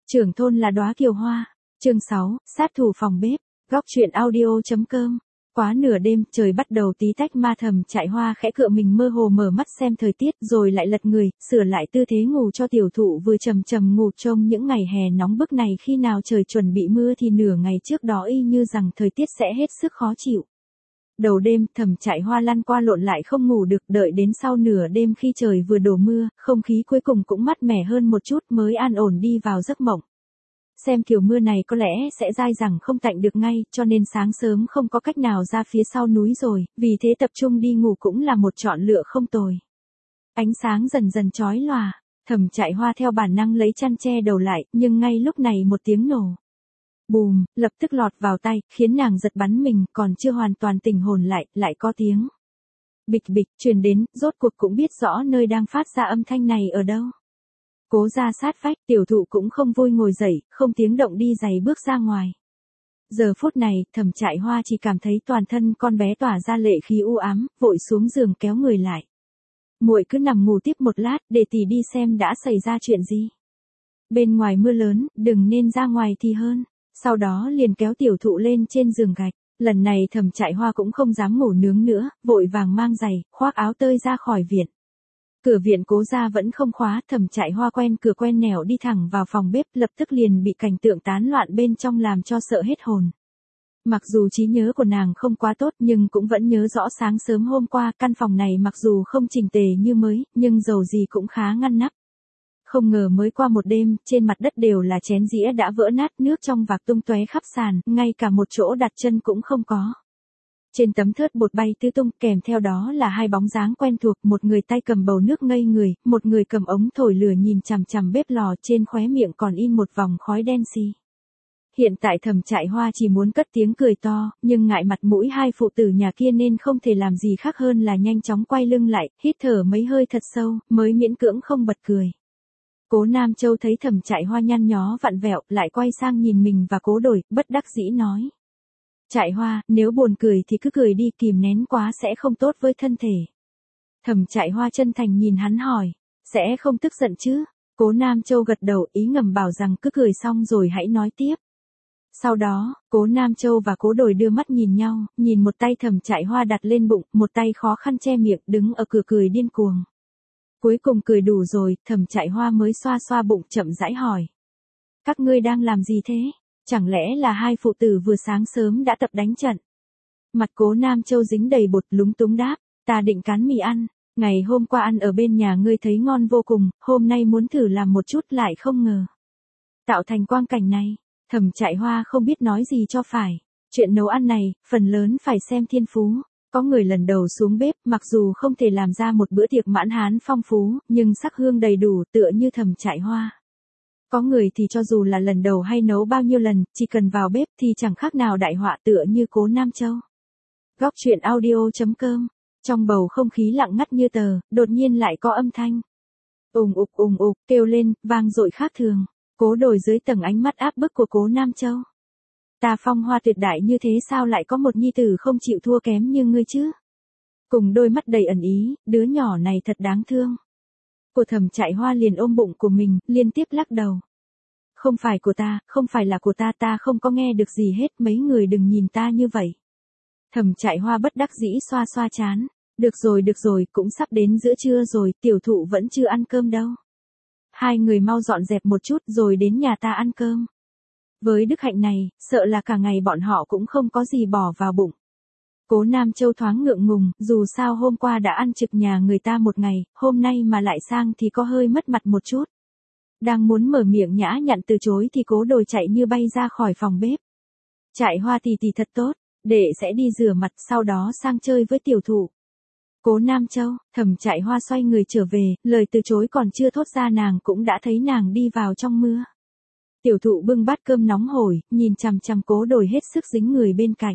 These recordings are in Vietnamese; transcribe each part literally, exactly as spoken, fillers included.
Trưởng thôn là đóa kiều hoa. Chương sáu, sát thủ phòng bếp. Góc truyện audio.com. Quá nửa đêm, trời bắt đầu tí tách ma Thẩm Trại Hoa khẽ cựa mình mơ hồ mở mắt xem thời tiết, rồi lại lật người, sửa lại tư thế ngủ cho tiểu thụ vừa trầm trầm ngủ trông những ngày hè nóng bức này khi nào trời chuẩn bị mưa thì nửa ngày trước đó y như rằng thời tiết sẽ hết sức khó chịu. Đầu đêm, Thẩm Trại Hoa lăn qua lộn lại không ngủ được, đợi đến sau nửa đêm khi trời vừa đổ mưa, không khí cuối cùng cũng mát mẻ hơn một chút mới an ổn đi vào giấc mộng. Xem kiểu mưa này có lẽ sẽ dai dẳng không tạnh được ngay, cho nên sáng sớm không có cách nào ra phía sau núi rồi, vì thế tập trung đi ngủ cũng là một chọn lựa không tồi. Ánh sáng dần dần chói lòa, Thẩm Trại Hoa theo bản năng lấy chăn che đầu lại, nhưng ngay lúc này một tiếng nổ bùm, lập tức lọt vào tai, khiến nàng giật bắn mình, còn chưa hoàn toàn tỉnh hồn lại, lại có tiếng bịch bịch truyền đến, rốt cuộc cũng biết rõ nơi đang phát ra âm thanh này ở đâu. Cố ra sát vách, tiểu thụ cũng không vui ngồi dậy, không tiếng động đi giày bước ra ngoài. Giờ phút này, Thẩm Trại Hoa chỉ cảm thấy toàn thân con bé tỏa ra lệ khí u ám, vội xuống giường kéo người lại. Muội cứ nằm ngủ tiếp một lát, để tỷ đi xem đã xảy ra chuyện gì. Bên ngoài mưa lớn, đừng nên ra ngoài thì hơn. Sau đó liền kéo tiểu thụ lên trên giường gạch. Lần này Thẩm Trại Hoa cũng không dám ngủ nướng nữa, vội vàng mang giày, khoác áo tơi ra khỏi viện. Cửa viện Cố gia vẫn không khóa, Thẩm Trại Hoa quen cửa quen nẻo đi thẳng vào phòng bếp, lập tức liền bị cảnh tượng tán loạn bên trong làm cho sợ hết hồn. Mặc dù trí nhớ của nàng không quá tốt nhưng cũng vẫn nhớ rõ sáng sớm hôm qua căn phòng này mặc dù không chỉnh tề như mới, nhưng dầu gì cũng khá ngăn nắp. Không ngờ mới qua một đêm, trên mặt đất đều là chén dĩa đã vỡ nát, nước trong vạc tung tóe khắp sàn, ngay cả một chỗ đặt chân cũng không có. Trên tấm thớt bột bay tứ tung, kèm theo đó là hai bóng dáng quen thuộc, một người tay cầm bầu nước ngây người, một người cầm ống thổi lửa nhìn chằm chằm bếp lò, trên khóe miệng còn in một vòng khói đen xì. Hiện tại Thẩm Trại Hoa chỉ muốn cất tiếng cười to, nhưng ngại mặt mũi hai phụ tử nhà kia nên không thể làm gì khác hơn là nhanh chóng quay lưng lại, hít thở mấy hơi thật sâu, mới miễn cưỡng không bật cười. Cố Nam Châu thấy Thẩm Trại Hoa nhăn nhó vặn vẹo, lại quay sang nhìn mình và Cố Đổi, bất đắc dĩ nói. Trại Hoa, nếu buồn cười thì cứ cười đi, kìm nén quá sẽ không tốt với thân thể. Thẩm Trại Hoa chân thành nhìn hắn hỏi, sẽ không tức giận chứ? Cố Nam Châu gật đầu, ý ngầm bảo rằng cứ cười xong rồi hãy nói tiếp. Sau đó, Cố Nam Châu và Cố Đổi đưa mắt nhìn nhau, nhìn một tay Thẩm Trại Hoa đặt lên bụng, một tay khó khăn che miệng, đứng ở cửa cười điên cuồng. Cuối cùng cười đủ rồi, Thẩm Trại Hoa mới xoa xoa bụng chậm rãi hỏi. Các ngươi đang làm gì thế? Chẳng lẽ là hai phụ tử vừa sáng sớm đã tập đánh trận? Mặt Cố Nam Châu dính đầy bột, lúng túng đáp, ta định cán mì ăn, ngày hôm qua ăn ở bên nhà ngươi thấy ngon vô cùng, hôm nay muốn thử làm một chút lại không ngờ tạo thành quang cảnh này. Thẩm Trại Hoa không biết nói gì cho phải, chuyện nấu ăn này, phần lớn phải xem thiên phú. Có người lần đầu xuống bếp, mặc dù không thể làm ra một bữa tiệc mãn hán phong phú, nhưng sắc hương đầy đủ, tựa như Thẩm Trại Hoa. Có người thì cho dù là lần đầu hay nấu bao nhiêu lần, chỉ cần vào bếp thì chẳng khác nào đại họa, tựa như Cố Nam Châu. Góc truyện audio.com. Trong bầu không khí lặng ngắt như tờ, đột nhiên lại có âm thanh. Ùng ục ùng ục, kêu lên, vang dội khác thường. Cố Đổi dưới tầng ánh mắt áp bức của Cố Nam Châu. Ta phong hoa tuyệt đại như thế sao lại có một nhi tử không chịu thua kém như ngươi chứ? Cùng đôi mắt đầy ẩn ý, đứa nhỏ này thật đáng thương. Của Thẩm Trại Hoa liền ôm bụng của mình, liên tiếp lắc đầu. Không phải của ta, không phải là của ta, ta không có nghe được gì hết, mấy người đừng nhìn ta như vậy. Thẩm Trại Hoa bất đắc dĩ xoa xoa trán. Được rồi được rồi, cũng sắp đến giữa trưa rồi, tiểu thụ vẫn chưa ăn cơm đâu. Hai người mau dọn dẹp một chút rồi đến nhà ta ăn cơm. Với đức hạnh này, sợ là cả ngày bọn họ cũng không có gì bỏ vào bụng. Cố Nam Châu thoáng ngượng ngùng, dù sao hôm qua đã ăn trực nhà người ta một ngày, hôm nay mà lại sang thì có hơi mất mặt một chút. Đang muốn mở miệng nhã nhặn từ chối thì Cố Đổi chạy như bay ra khỏi phòng bếp. Trại Hoa tỷ tỷ thật tốt, đệ sẽ đi rửa mặt sau đó sang chơi với tiểu thụ. Cố Nam Châu, Thẩm Trại Hoa xoay người trở về, lời từ chối còn chưa thốt ra nàng cũng đã thấy nàng đi vào trong mưa. Tiểu thụ bưng bát cơm nóng hổi, nhìn chằm chằm Cố Đổi hết sức dính người bên cạnh.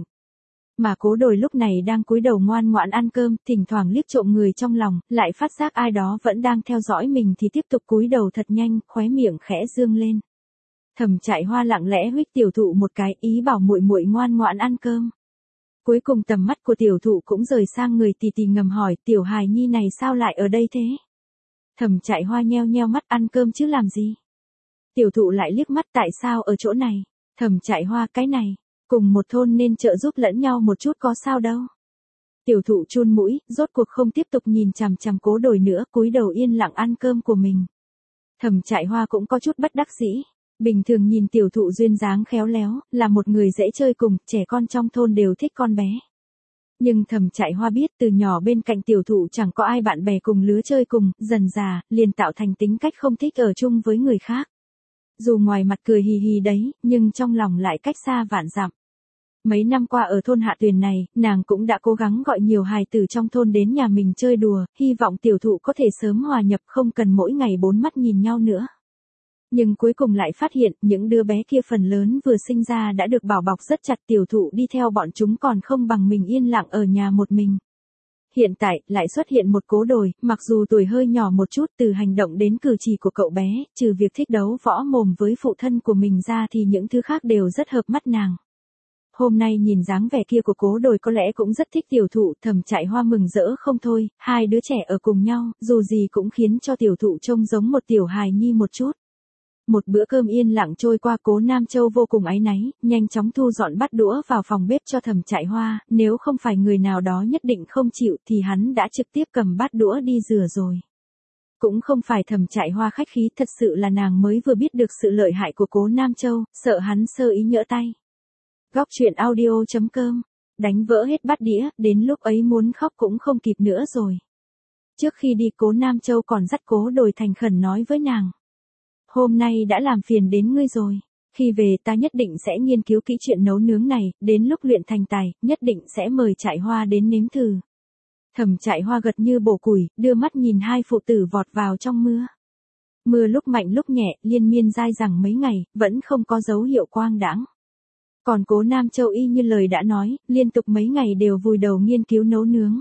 Mà Cố Đổi lúc này đang cúi đầu ngoan ngoãn ăn cơm, thỉnh thoảng liếc trộm người trong lòng, lại phát giác ai đó vẫn đang theo dõi mình thì tiếp tục cúi đầu thật nhanh, khóe miệng khẽ dương lên. Thẩm Trại Hoa lặng lẽ huých tiểu thụ một cái, ý bảo muội muội ngoan ngoãn ăn cơm. Cuối cùng tầm mắt của tiểu thụ cũng rời sang người tì tì ngầm hỏi, tiểu hài nhi này sao lại ở đây thế? Thẩm Trại Hoa nheo nheo mắt, ăn cơm chứ làm gì? Tiểu thụ lại liếc mắt tại sao ở chỗ này, Thẩm Trại Hoa cái này, cùng một thôn nên trợ giúp lẫn nhau một chút có sao đâu. Tiểu thụ chun mũi, rốt cuộc không tiếp tục nhìn chằm chằm Cố Đồi nữa, cúi đầu yên lặng ăn cơm của mình. Thẩm Trại Hoa cũng có chút bất đắc dĩ. Bình thường nhìn tiểu thụ duyên dáng khéo léo, là một người dễ chơi cùng, trẻ con trong thôn đều thích con bé. Nhưng Thẩm Trại Hoa biết từ nhỏ bên cạnh tiểu thụ chẳng có ai bạn bè cùng lứa chơi cùng, dần già, liền tạo thành tính cách không thích ở chung với người khác. Dù ngoài mặt cười hì hì đấy, nhưng trong lòng lại cách xa vạn dặm. Mấy năm qua ở thôn Hạ Tuyền này, nàng cũng đã cố gắng gọi nhiều hài tử trong thôn đến nhà mình chơi đùa, hy vọng tiểu thụ có thể sớm hòa nhập không cần mỗi ngày bốn mắt nhìn nhau nữa. Nhưng cuối cùng lại phát hiện những đứa bé kia phần lớn vừa sinh ra đã được bảo bọc rất chặt, tiểu thụ đi theo bọn chúng còn không bằng mình yên lặng ở nhà một mình. Hiện tại lại xuất hiện một Cố Đồi, mặc dù tuổi hơi nhỏ một chút, từ hành động đến cử chỉ của cậu bé, trừ việc thích đấu võ mồm với phụ thân của mình ra thì những thứ khác đều rất hợp mắt nàng. Hôm nay nhìn dáng vẻ kia của Cố Đồi có lẽ cũng rất thích tiểu thụ, Thẩm Trại Hoa mừng rỡ không thôi, hai đứa trẻ ở cùng nhau, dù gì cũng khiến cho tiểu thụ trông giống một tiểu hài nhi một chút. Một bữa cơm yên lặng trôi qua, Cố Nam Châu vô cùng áy náy, nhanh chóng thu dọn bát đũa vào phòng bếp cho Thẩm Trại Hoa, nếu không phải người nào đó nhất định không chịu thì hắn đã trực tiếp cầm bát đũa đi rửa rồi. Cũng không phải Thẩm Trại Hoa khách khí, thật sự là nàng mới vừa biết được sự lợi hại của Cố Nam Châu, sợ hắn sơ ý nhỡ tay. Góc truyện audio chấm com, đánh vỡ hết bát đĩa, đến lúc ấy muốn khóc cũng không kịp nữa rồi. Trước khi đi Cố Nam Châu còn dắt Cố Đồi thành khẩn nói với nàng. Hôm nay đã làm phiền đến ngươi rồi, khi về ta nhất định sẽ nghiên cứu kỹ chuyện nấu nướng này, đến lúc luyện thành tài, nhất định sẽ mời Trại Hoa đến nếm thử. Thẩm Trại Hoa gật như bổ củi, đưa mắt nhìn hai phụ tử vọt vào trong mưa. Mưa lúc mạnh lúc nhẹ, liên miên dai dẳng mấy ngày, vẫn không có dấu hiệu quang đãng. Còn Cố Nam Châu y như lời đã nói, liên tục mấy ngày đều vùi đầu nghiên cứu nấu nướng.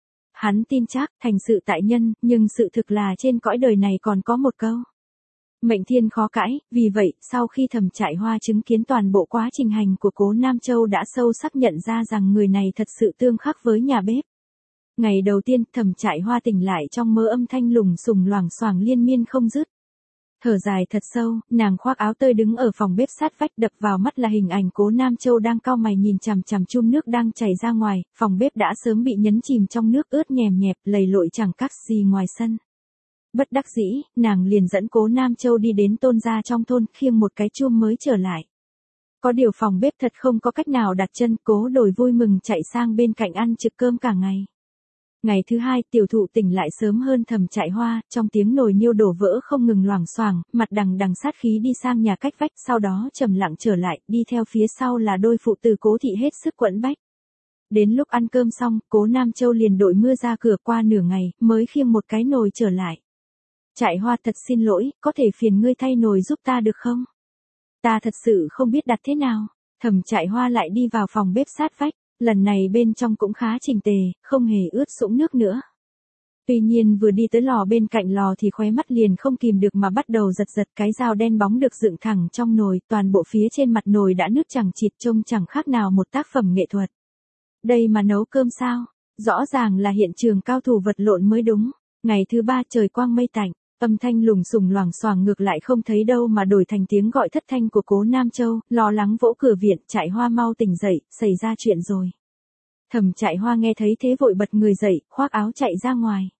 Hắn tin chắc, thành sự tại nhân, nhưng sự thực là trên cõi đời này còn có một câu. Mệnh thiên khó cãi, vì vậy, sau khi Thẩm Trại Hoa chứng kiến toàn bộ quá trình hành của Cố Nam Châu đã sâu sắc nhận ra rằng người này thật sự tương khắc với nhà bếp. Ngày đầu tiên, Thẩm Trại Hoa tỉnh lại trong mơ âm thanh lùng sùng loảng xoảng liên miên không dứt. Thở dài thật sâu, nàng khoác áo tơi đứng ở phòng bếp sát vách, đập vào mắt là hình ảnh Cố Nam Châu đang cau mày nhìn chằm chằm chum nước đang chảy ra ngoài, phòng bếp đã sớm bị nhấn chìm trong nước ướt nhèm nhẹp, lầy lội chẳng khác gì ngoài sân. Bất đắc dĩ, nàng liền dẫn Cố Nam Châu đi đến Tôn gia trong thôn, khiêng một cái chum mới trở lại. Có điều phòng bếp thật không có cách nào đặt chân, Cố Đồi vui mừng chạy sang bên cạnh ăn trực cơm cả ngày. Ngày thứ hai, tiểu thụ tỉnh lại sớm hơn Thẩm Trại Hoa, trong tiếng nồi niêu đổ vỡ không ngừng loảng xoảng, mặt đằng đằng sát khí đi sang nhà cách vách, sau đó trầm lặng trở lại, đi theo phía sau là đôi phụ tử Cố thị hết sức quẫn bách. Đến lúc ăn cơm xong, Cố Nam Châu liền đội mưa ra cửa, qua nửa ngày, mới khiêng một cái nồi trở lại. Trại Hoa, thật xin lỗi, có thể phiền ngươi thay nồi giúp ta được không? Ta thật sự không biết đặt thế nào. Thẩm Trại Hoa lại đi vào phòng bếp sát vách, lần này bên trong cũng khá chỉnh tề, không hề ướt sũng nước nữa. Tuy nhiên vừa đi tới lò bên cạnh lò thì khóe mắt liền không kìm được mà bắt đầu giật giật, cái dao đen bóng được dựng thẳng trong nồi, toàn bộ phía trên mặt nồi đã nứt chẳng chịt, trông chẳng khác nào một tác phẩm nghệ thuật. Đây mà nấu cơm sao? Rõ ràng là hiện trường cao thủ vật lộn mới đúng. Ngày thứ ba trời quang mây tạnh. Âm thanh lùng sùng loảng xoảng ngược lại không thấy đâu mà đổi thành tiếng gọi thất thanh của Cố Nam Châu, lo lắng vỗ cửa viện, Trại Hoa mau tỉnh dậy, xảy ra chuyện rồi. Thẩm Trại Hoa nghe thấy thế vội bật người dậy, khoác áo chạy ra ngoài.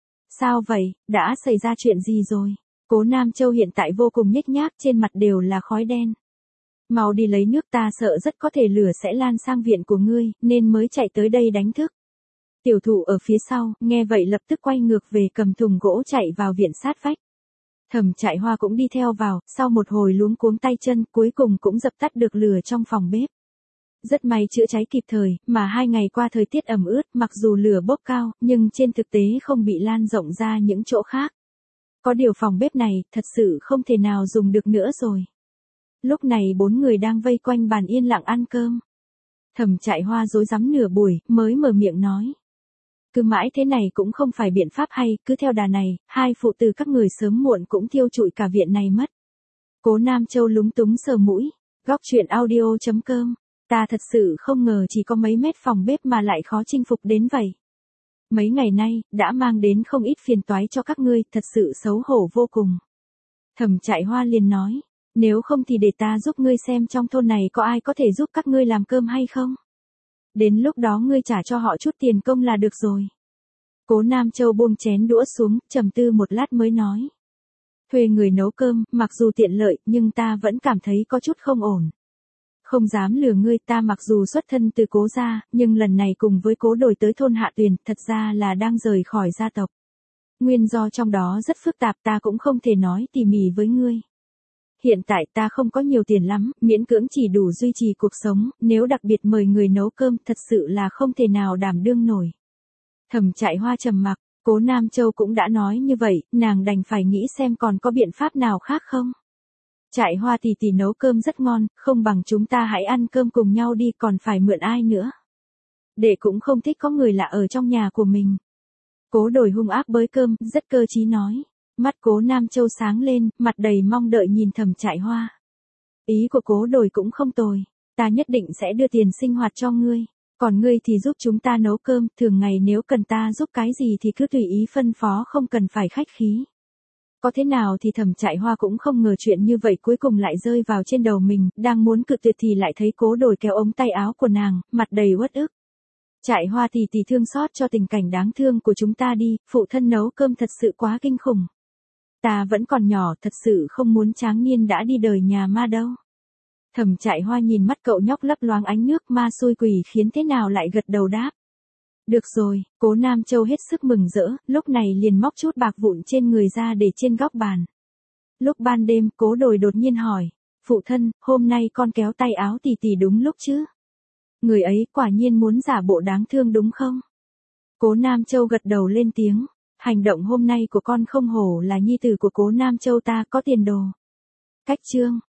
Sao vậy, đã xảy ra chuyện gì rồi? Cố Nam Châu hiện tại vô cùng nhếch nhác, trên mặt đều là khói đen. Mau đi lấy nước, ta sợ rất có thể lửa sẽ lan sang viện của ngươi, nên mới chạy tới đây đánh thức. Tiểu thụ ở phía sau, nghe vậy lập tức quay ngược về cầm thùng gỗ chạy vào viện sát vách. Thẩm Trại Hoa cũng đi theo vào, sau một hồi luống cuống tay chân, cuối cùng cũng dập tắt được lửa trong phòng bếp. Rất may chữa cháy kịp thời, mà hai ngày qua thời tiết ẩm ướt, mặc dù lửa bốc cao, nhưng trên thực tế không bị lan rộng ra những chỗ khác. Có điều phòng bếp này, thật sự không thể nào dùng được nữa rồi. Lúc này bốn người đang vây quanh bàn yên lặng ăn cơm. Thẩm Trại Hoa rối rắm nửa buổi, mới mở miệng nói. Cứ mãi thế này cũng không phải biện pháp hay, cứ theo đà này, hai phụ tử các người sớm muộn cũng thiêu trụi cả viện này mất. Cố Nam Châu lúng túng sờ mũi. Góc truyện audio chấm com. Ta thật sự không ngờ chỉ có mấy mét phòng bếp mà lại khó chinh phục đến vậy. Mấy ngày nay, đã mang đến không ít phiền toái cho các ngươi, thật sự xấu hổ vô cùng. Thẩm Trại Hoa liền nói, nếu không thì để ta giúp ngươi xem trong thôn này có ai có thể giúp các ngươi làm cơm hay không. Đến lúc đó ngươi trả cho họ chút tiền công là được rồi. Cố Nam Châu buông chén đũa xuống, trầm tư một lát mới nói. Thuê người nấu cơm, mặc dù tiện lợi, nhưng ta vẫn cảm thấy có chút không ổn. Không dám lừa ngươi, ta mặc dù xuất thân từ Cố gia, nhưng lần này cùng với Cố Đồi tới thôn Hạ Tuyền, thật ra là đang rời khỏi gia tộc. Nguyên do trong đó rất phức tạp, ta cũng không thể nói tỉ mỉ với ngươi. Hiện tại ta không có nhiều tiền lắm, miễn cưỡng chỉ đủ duy trì cuộc sống, nếu đặc biệt mời người nấu cơm thật sự là không thể nào đảm đương nổi. Thẩm Trại Hoa trầm mặc, Cố Nam Châu cũng đã nói như vậy, nàng đành phải nghĩ xem còn có biện pháp nào khác không. Trại Hoa tỷ tỷ nấu cơm rất ngon, không bằng chúng ta hãy ăn cơm cùng nhau đi, còn phải mượn ai nữa. Đệ cũng không thích có người lạ ở trong nhà của mình. Cố Đồi hung ác bới cơm, rất cơ trí nói. Mắt Cố Nam Châu sáng lên, mặt đầy mong đợi nhìn Thẩm Trại Hoa. Ý của Cố Đồi cũng không tồi, ta nhất định sẽ đưa tiền sinh hoạt cho ngươi, còn ngươi thì giúp chúng ta nấu cơm, thường ngày nếu cần ta giúp cái gì thì cứ tùy ý phân phó, không cần phải khách khí. Có thế nào thì Thẩm Trại Hoa cũng không ngờ chuyện như vậy cuối cùng lại rơi vào trên đầu mình, đang muốn cự tuyệt thì lại thấy Cố Đồi kéo ống tay áo của nàng, mặt đầy uất ức. Trại Hoa tỷ tỷ thương xót cho tình cảnh đáng thương của chúng ta đi, phụ thân nấu cơm thật sự quá kinh khủng. Ta vẫn còn nhỏ, thật sự không muốn tráng niên đã đi đời nhà ma đâu. Thẩm Trại Hoa nhìn mắt cậu nhóc lấp loáng ánh nước, ma xui quỷ khiến thế nào lại gật đầu đáp. Được rồi, Cố Nam Châu hết sức mừng rỡ, lúc này liền móc chút bạc vụn trên người ra để trên góc bàn. Lúc ban đêm, Cố Đồi đột nhiên hỏi, phụ thân, hôm nay con kéo tay áo tỷ tỷ đúng lúc chứ? Người ấy quả nhiên muốn giả bộ đáng thương đúng không? Cố Nam Châu gật đầu lên tiếng, hành động hôm nay của con không hổ là nhi tử của Cố Nam Châu ta, có tiền đồ. Cách chương